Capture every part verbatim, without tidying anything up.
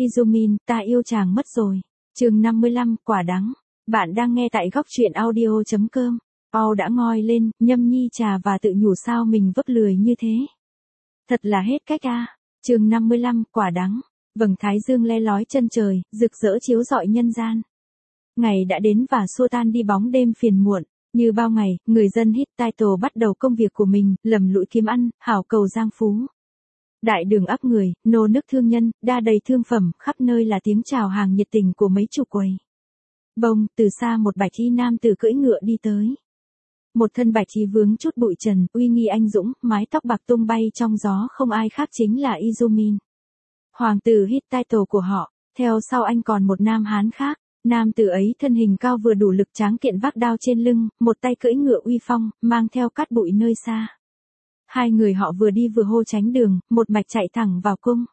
Izumin, ta yêu chàng mất rồi. Chương năm mươi lăm, quả đắng. Bạn đang nghe tại góc truyện audio chấm com. Paul đã ngoi lên, nhâm nhi trà và tự nhủ sao mình vấp lười như thế. Thật là hết cách a. À. Chương năm mươi lăm, quả đắng. Vầng thái dương le lói chân trời, rực rỡ chiếu rọi nhân gian. Ngày đã đến và xua tan đi bóng đêm phiền muộn. Như bao ngày, người dân Hittite bắt đầu công việc của mình, lầm lũi kiếm ăn, hảo cầu giang phú. Đại đường ắp người, nô nức thương nhân, đa đầy thương phẩm, khắp nơi là tiếng chào hàng nhiệt tình của mấy chủ quầy. Bông, từ xa một bạch y nam tử cưỡi ngựa đi tới. Một thân bạch y vướng chút bụi trần, uy nghi anh dũng, mái tóc bạc tung bay trong gió, không ai khác chính là Izumin. Hoàng tử Hittite của họ, theo sau anh còn một nam hán khác. Nam tử ấy thân hình cao vừa đủ lực tráng kiện vác đao trên lưng, một tay cưỡi ngựa uy phong, mang theo cát bụi nơi xa. Hai người họ vừa đi vừa hô tránh đường, một mạch chạy thẳng vào cung.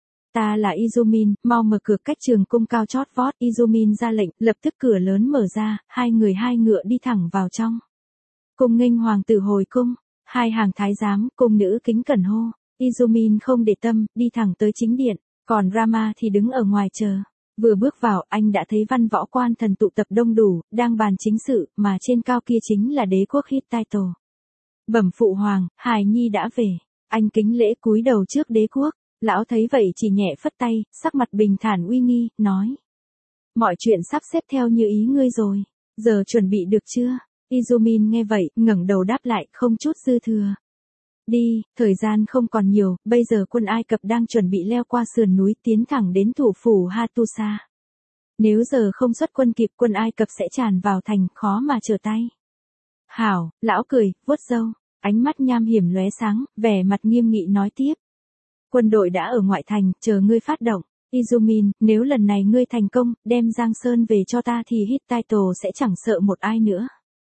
Ta là Izumin, mau mở cửa cách trường cung cao chót vót. Izumin ra lệnh, lập tức cửa lớn mở ra, hai người hai ngựa đi thẳng vào trong. Cung nghênh hoàng tử hồi cung, hai hàng thái giám, cung nữ kính cẩn hô. Izumin không để tâm, đi thẳng tới chính điện, còn Rama thì đứng ở ngoài chờ. Vừa bước vào, anh đã thấy văn võ quan thần tụ tập đông đủ, đang bàn chính sự, mà trên cao kia chính là đế quốc Hittite. Bẩm phụ hoàng, hài nhi đã về. Anh kính lễ cúi đầu trước đế quốc. Lão thấy vậy chỉ nhẹ phất tay, sắc mặt bình thản uy nghi, nói. Mọi chuyện sắp xếp theo như ý ngươi rồi. Giờ chuẩn bị được chưa? Izumin nghe vậy, ngẩng đầu đáp lại, không chút dư thừa. Đi, thời gian không còn nhiều, bây giờ quân Ai Cập đang chuẩn bị leo qua sườn núi tiến thẳng đến thủ phủ Hattusa. Nếu giờ không xuất quân kịp, quân Ai Cập sẽ tràn vào thành, khó mà trở tay. Hảo, lão cười, vuốt râu, ánh mắt nham hiểm lóe sáng, vẻ mặt nghiêm nghị nói tiếp. Quân đội đã ở ngoại thành, chờ ngươi phát động. Izumin, nếu lần này ngươi thành công, đem Giang Sơn về cho ta thì Hittite sẽ chẳng sợ một ai nữa.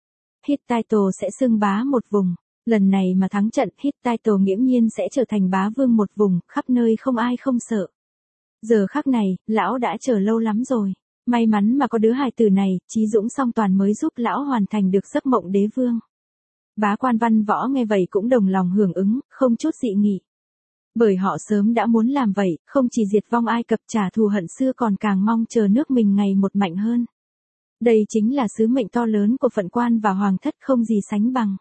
Hittite sẽ xưng bá một vùng. Lần này mà thắng trận, Hittite nghiễm nhiên sẽ trở thành bá vương một vùng, khắp nơi không ai không sợ. Giờ khắc này, lão đã chờ lâu lắm rồi. May mắn mà có đứa hài tử này, trí dũng song toàn mới giúp lão hoàn thành được giấc mộng đế vương. Bá quan văn võ nghe vậy cũng đồng lòng hưởng ứng, không chút dị nghị. Bởi họ sớm đã muốn làm vậy, không chỉ diệt vong Ai Cập trả thù hận xưa còn càng mong chờ nước mình ngày một mạnh hơn. Đây chính là sứ mệnh to lớn của phận quan và hoàng thất không gì sánh bằng.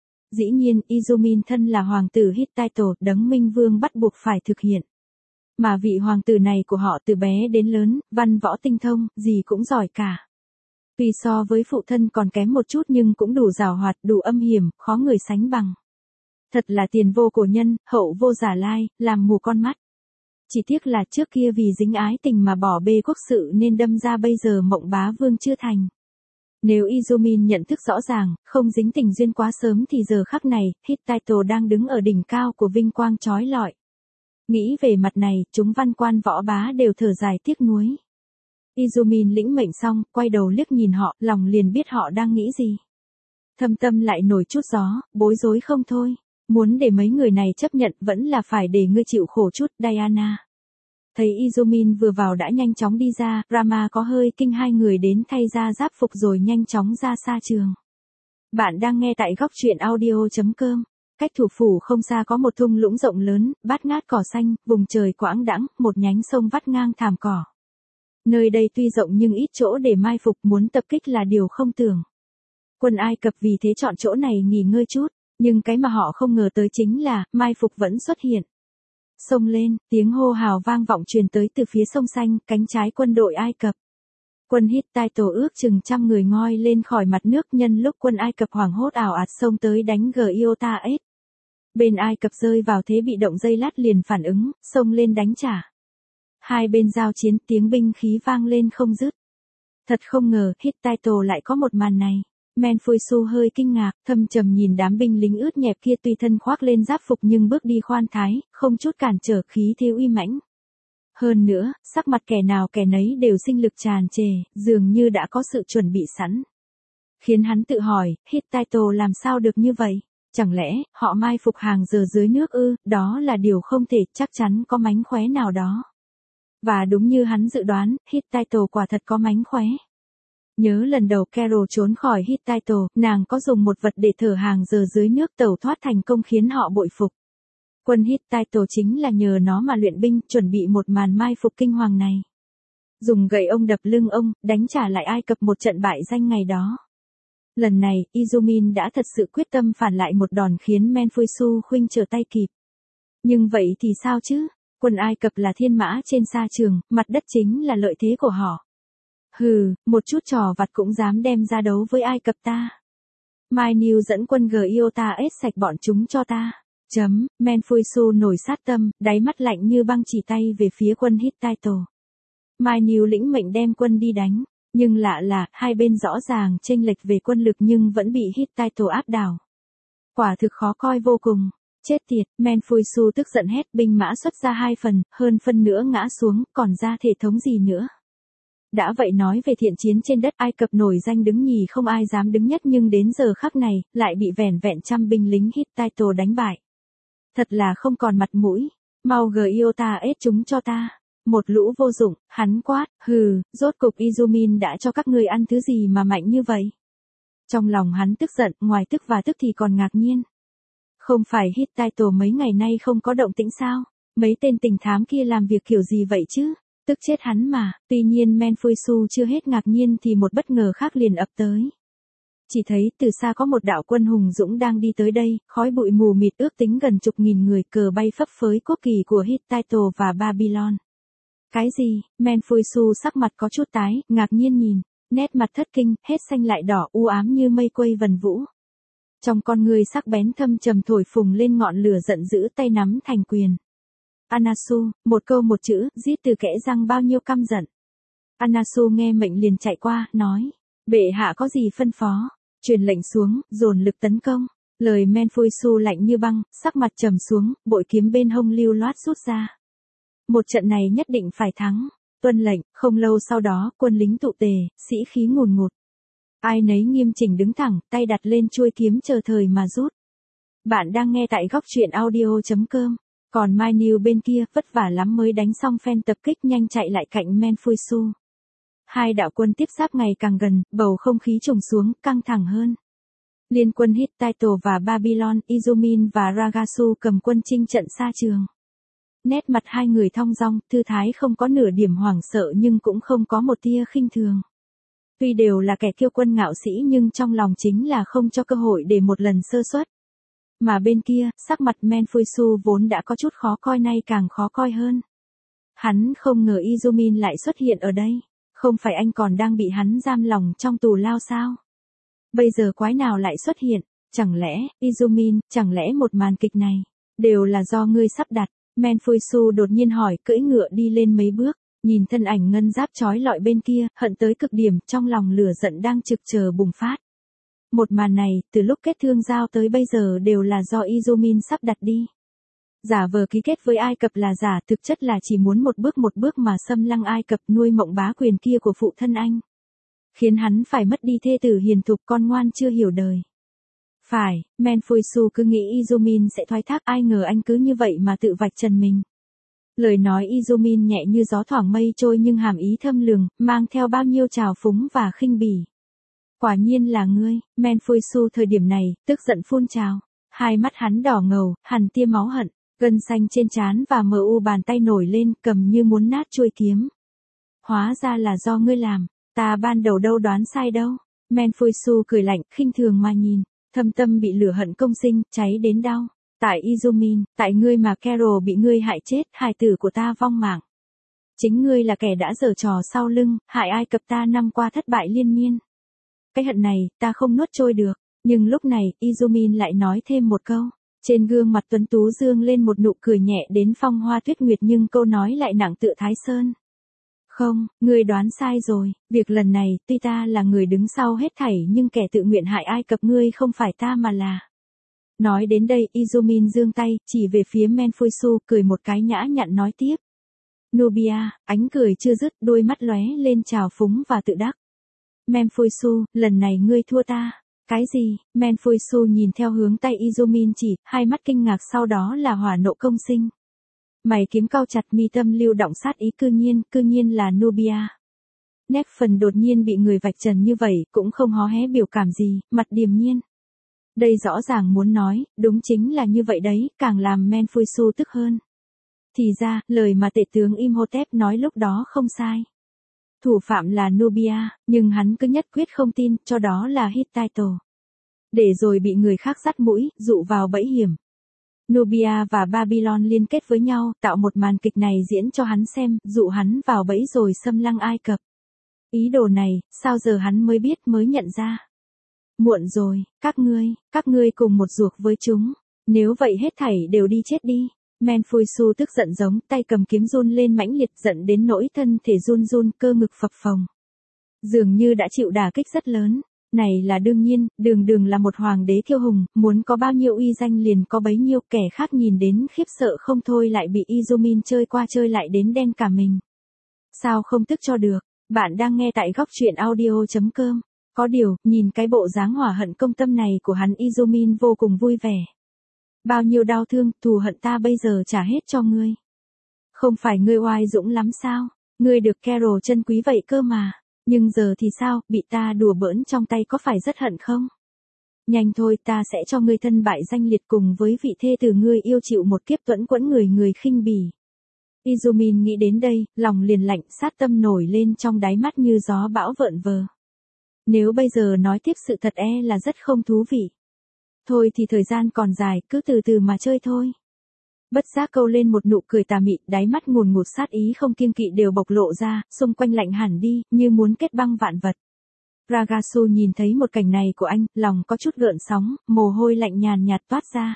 Dĩ nhiên, Izumin thân là hoàng tử Hittite, đấng minh vương bắt buộc phải thực hiện. Mà vị hoàng tử này của họ từ bé đến lớn, văn võ tinh thông, gì cũng giỏi cả. Tuy so với phụ thân còn kém một chút nhưng cũng đủ giàu hoạt, đủ âm hiểm, khó người sánh bằng. Thật là tiền vô cổ nhân, hậu vô giả lai, làm mù con mắt. Chỉ tiếc là trước kia vì dính ái tình mà bỏ bê quốc sự nên đâm ra bây giờ mộng bá vương chưa thành. Nếu Izumin nhận thức rõ ràng, không dính tình duyên quá sớm thì giờ khắc này, Hittite đang đứng ở đỉnh cao của vinh quang chói lọi. Nghĩ về mặt này, chúng văn quan võ bá đều thở dài tiếc nuối. Izumin lĩnh mệnh xong, quay đầu liếc nhìn họ, lòng liền biết họ đang nghĩ gì. Thâm tâm lại nổi chút gió, bối rối không thôi. Muốn để mấy người này chấp nhận vẫn là phải để ngươi chịu khổ chút, Diana. Thấy Izumin vừa vào đã nhanh chóng đi ra, Rama có hơi kinh hai người đến thay ra giáp phục rồi nhanh chóng ra xa trường. Bạn đang nghe tại góc truyện audio chấm com. Cách thủ phủ không xa có một thung lũng rộng lớn, bát ngát cỏ xanh, vùng trời quãng đãng, một nhánh sông vắt ngang thảm cỏ. Nơi đây tuy rộng nhưng ít chỗ để mai phục, muốn tập kích là điều không tưởng. Quân Ai Cập vì thế chọn chỗ này nghỉ ngơi chút, nhưng cái mà họ không ngờ tới chính là, mai phục vẫn xuất hiện. Xông lên, tiếng hô hào vang vọng truyền tới từ phía sông xanh, cánh trái quân đội Ai Cập. Quân Hittite ước chừng trăm người ngoi lên khỏi mặt nước nhân lúc quân Ai Cập hoảng hốt ảo ạt xông tới đánh Giota-S. Bên Ai Cập rơi vào thế bị động giây lát liền phản ứng, xông lên đánh trả. Hai bên giao chiến tiếng binh khí vang lên không dứt. Thật không ngờ Hittite lại có một màn này. Menfuisu hơi kinh ngạc, thâm trầm nhìn đám binh lính ướt nhẹp kia tuy thân khoác lên giáp phục nhưng bước đi khoan thái, không chút cản trở khí thế uy mãnh. Hơn nữa, sắc mặt kẻ nào kẻ nấy đều sinh lực tràn trề, dường như đã có sự chuẩn bị sẵn. Khiến hắn tự hỏi, Hittite làm sao được như vậy? Chẳng lẽ, họ mai phục hàng giờ dưới nước ư? Đó là điều không thể, chắc chắn có mánh khóe nào đó. Và đúng như hắn dự đoán, Hittite quả thật có mánh khóe. Nhớ lần đầu Carol trốn khỏi Hittite, nàng có dùng một vật để thở hàng giờ dưới nước tẩu thoát thành công khiến họ bội phục. Quân Hittite chính là nhờ nó mà luyện binh, chuẩn bị một màn mai phục kinh hoàng này. Dùng gậy ông đập lưng ông, đánh trả lại Ai Cập một trận bại danh ngày đó. Lần này, Izumin đã thật sự quyết tâm phản lại một đòn khiến Menfuisu khuynh trở tay kịp. Nhưng vậy thì sao chứ? Quân Ai Cập là thiên mã trên sa trường, mặt đất chính là lợi thế của họ. Hừ, một chút trò vặt cũng dám đem ra đấu với Ai Cập ta. Mai Niu dẫn quân Giota ết sạch bọn chúng cho ta. Chấm, Menfuisu nổi sát tâm, đáy mắt lạnh như băng chỉ tay về phía quân Hittite. Mai Niu lĩnh mệnh đem quân đi đánh, nhưng lạ là, hai bên rõ ràng chênh lệch về quân lực nhưng vẫn bị Hittite áp đảo. Quả thực khó coi vô cùng. Chết tiệt, Menfuisu tức giận hét, binh mã xuất ra hai phần, hơn phân nữa ngã xuống, còn ra thể thống gì nữa. Đã vậy nói về thiện chiến trên đất Ai Cập nổi danh đứng nhì không ai dám đứng nhất nhưng đến giờ khắc này, lại bị vẻn vẹn trăm binh lính Hittite đánh bại. Thật là không còn mặt mũi, mau Giota ết chúng cho ta. Một lũ vô dụng, hắn quát, hừ, rốt cục Izumin đã cho các ngươi ăn thứ gì mà mạnh như vậy. Trong lòng hắn tức giận, ngoài tức và tức thì còn ngạc nhiên. Không phải Hittite mấy ngày nay không có động tĩnh sao, mấy tên tình thám kia làm việc kiểu gì vậy chứ, tức chết hắn mà. Tuy nhiên Menfuisu chưa hết ngạc nhiên thì một bất ngờ khác liền ập tới. Chỉ thấy từ xa có một đạo quân hùng dũng đang đi tới đây, khói bụi mù mịt ước tính gần chục nghìn người, cờ bay phấp phới quốc kỳ của Hittite và Babylon. Cái gì? Menfuisu sắc mặt có chút tái, ngạc nhiên nhìn, nét mặt thất kinh, hết xanh lại đỏ, u ám như mây quây vần vũ. Trong con người sắc bén thâm trầm thổi phùng lên ngọn lửa giận dữ, tay nắm thành quyền. Anasu, một câu một chữ, rít từ kẽ răng bao nhiêu căm giận. Anasu nghe mệnh liền chạy qua, nói, bệ hạ có gì phân phó, truyền lệnh xuống, dồn lực tấn công. Lời Menfuisu lạnh như băng, sắc mặt trầm xuống, bội kiếm bên hông lưu loát rút ra. Một trận này nhất định phải thắng. Tuân lệnh, không lâu sau đó, quân lính tụ tề, sĩ khí ngùn ngụt. Ai nấy nghiêm chỉnh đứng thẳng, tay đặt lên chuôi kiếm chờ thời mà rút. Bạn đang nghe tại góc truyện audio chấm com. Còn Mai Niu bên kia, vất vả lắm mới đánh xong phen tập kích, nhanh chạy lại cạnh Menfuisu. Hai đạo quân tiếp giáp ngày càng gần, bầu không khí trùng xuống, căng thẳng hơn. Liên quân Hittite và Babylon, Izumin và Ragasu cầm quân chinh trận xa trường. Nét mặt hai người thong dong, thư thái không có nửa điểm hoảng sợ nhưng cũng không có một tia khinh thường. Tuy đều là kẻ kiêu quân ngạo sĩ nhưng trong lòng chính là không cho cơ hội để một lần sơ suất. Mà bên kia, sắc mặt Menfuisu vốn đã có chút khó coi nay càng khó coi hơn. Hắn không ngờ Izumin lại xuất hiện ở đây. Không phải anh còn đang bị hắn giam lòng trong tù lao sao? Bây giờ quái nào lại xuất hiện? Chẳng lẽ, Izumin, chẳng lẽ một màn kịch này, đều là do ngươi sắp đặt? Menfuisu đột nhiên hỏi, cưỡi ngựa đi lên mấy bước, nhìn thân ảnh ngân giáp chói lọi bên kia, hận tới cực điểm, trong lòng lửa giận đang trực chờ bùng phát. Một màn này, từ lúc kết thương giao tới bây giờ đều là do Izumin sắp đặt đi. Giả vờ ký kết với Ai Cập là giả, thực chất là chỉ muốn một bước một bước mà xâm lăng Ai Cập, nuôi mộng bá quyền kia của phụ thân anh. Khiến hắn phải mất đi thê tử hiền thục, con ngoan chưa hiểu đời. Phải, Menfuisu cứ nghĩ Izumin sẽ thoái thác, ai ngờ anh cứ như vậy mà tự vạch trần mình. Lời nói Izumin nhẹ như gió thoảng mây trôi nhưng hàm ý thâm lường, mang theo bao nhiêu trào phúng và khinh bỉ. Quả nhiên là ngươi. Menfuisu thời điểm này, tức giận phun trào. Hai mắt hắn đỏ ngầu, hằn tia máu hận, gân xanh trên trán và mờ u bàn tay nổi lên, cầm như muốn nát chuôi kiếm. Hóa ra là do ngươi làm, ta ban đầu đâu đoán sai đâu. Menfuisu cười lạnh, khinh thường mà nhìn, thâm tâm bị lửa hận công sinh, cháy đến đau. Tại Izumin, tại ngươi mà Carol bị ngươi hại chết, hài tử của ta vong mạng. Chính ngươi là kẻ đã giở trò sau lưng, hại Ai Cập ta năm qua thất bại liên miên. Cái hận này, ta không nuốt trôi được. Nhưng lúc này, Izumin lại nói thêm một câu. Trên gương mặt tuấn tú dương lên một nụ cười nhẹ đến phong hoa tuyết nguyệt nhưng câu nói lại nặng tựa Thái Sơn. Không, ngươi đoán sai rồi, việc lần này, tuy ta là người đứng sau hết thảy nhưng kẻ tự nguyện hại Ai Cập ngươi không phải ta mà là. Nói đến đây, Izumin giương tay, chỉ về phía Menfuisu, cười một cái nhã nhặn nói tiếp. Nubia, ánh cười chưa dứt, đôi mắt lóe lên trào phúng và tự đắc. Menfuisu, lần này ngươi thua ta. Cái gì? Menfuisu nhìn theo hướng tay Izumin chỉ, hai mắt kinh ngạc sau đó là hỏa nộ công sinh. Mày kiếm cau chặt, mi tâm lưu động sát ý, cư nhiên, cư nhiên là Nubia. Nét phần đột nhiên bị người vạch trần như vậy, cũng không hó hé biểu cảm gì, mặt điềm nhiên. Đây rõ ràng muốn nói, đúng chính là như vậy đấy, càng làm Menfuisu tức hơn. Thì ra, lời mà tể tướng Imhotep nói lúc đó không sai. Thủ phạm là Nubia, nhưng hắn cứ nhất quyết không tin, cho đó là Hittite. Để rồi bị người khác dắt mũi, dụ vào bẫy hiểm. Nubia và Babylon liên kết với nhau, tạo một màn kịch này diễn cho hắn xem, dụ hắn vào bẫy rồi xâm lăng Ai Cập. Ý đồ này, sao giờ hắn mới biết mới nhận ra. Muộn rồi, các ngươi, các ngươi cùng một ruột với chúng. Nếu vậy hết thảy đều đi chết đi. Menfuisu tức giận giống, tay cầm kiếm run lên mãnh liệt, giận đến nỗi thân thể run run, cơ ngực phập phồng. Dường như đã chịu đả kích rất lớn. Này là đương nhiên, đường đường là một hoàng đế kiêu hùng, muốn có bao nhiêu uy danh liền có bấy nhiêu, kẻ khác nhìn đến khiếp sợ không thôi lại bị Izumin chơi qua chơi lại đến đen cả mình. Sao không tức cho được, bạn đang nghe tại góc truyện audio chấm com. Có điều, nhìn cái bộ dáng hỏa hận công tâm này của hắn, Izumin vô cùng vui vẻ. Bao nhiêu đau thương, thù hận ta bây giờ trả hết cho ngươi. Không phải ngươi oai dũng lắm sao, ngươi được Carol trân quý vậy cơ mà. Nhưng giờ thì sao, bị ta đùa bỡn trong tay có phải rất hận không? Nhanh thôi, ta sẽ cho ngươi thân bại danh liệt cùng với vị thê tử ngươi yêu chịu một kiếp tuẫn quẫn người người khinh bỉ. Izumin nghĩ đến đây, lòng liền lạnh, sát tâm nổi lên trong đáy mắt như gió bão vợn vờ. Nếu bây giờ nói tiếp sự thật e là rất không thú vị. Thôi thì thời gian còn dài, cứ từ từ mà chơi thôi. Bất giác câu lên một nụ cười tà mị, đáy mắt ngùn ngụt sát ý không kiêng kỵ đều bộc lộ ra, xung quanh lạnh hẳn đi, như muốn kết băng vạn vật. Ragasu nhìn thấy một cảnh này của anh, lòng có chút gợn sóng, mồ hôi lạnh nhàn nhạt toát ra.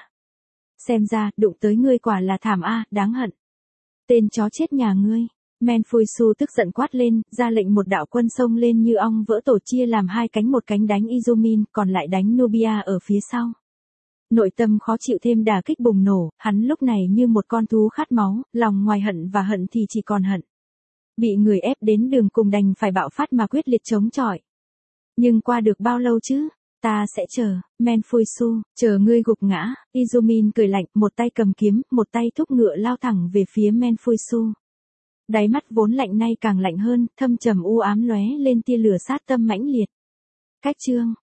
Xem ra, đụng tới ngươi quả là thảm a, đáng hận. Tên chó chết nhà ngươi. Menfuisu tức giận quát lên, ra lệnh một đạo quân xông lên như ong vỡ tổ, chia làm hai cánh, một cánh đánh Izumin, còn lại đánh Nubia ở phía sau. Nội tâm khó chịu thêm đả kích bùng nổ, hắn lúc này như một con thú khát máu, lòng ngoài hận và hận thì chỉ còn hận. Bị người ép đến đường cùng đành phải bạo phát mà quyết liệt chống chọi. Nhưng qua được bao lâu chứ? Ta sẽ chờ, Menfuisu, chờ ngươi gục ngã. Izumin cười lạnh, một tay cầm kiếm, một tay thúc ngựa lao thẳng về phía Menfuisu. Đáy mắt vốn lạnh nay càng lạnh hơn, thâm trầm u ám lóe lên tia lửa sát tâm mãnh liệt. Cách chương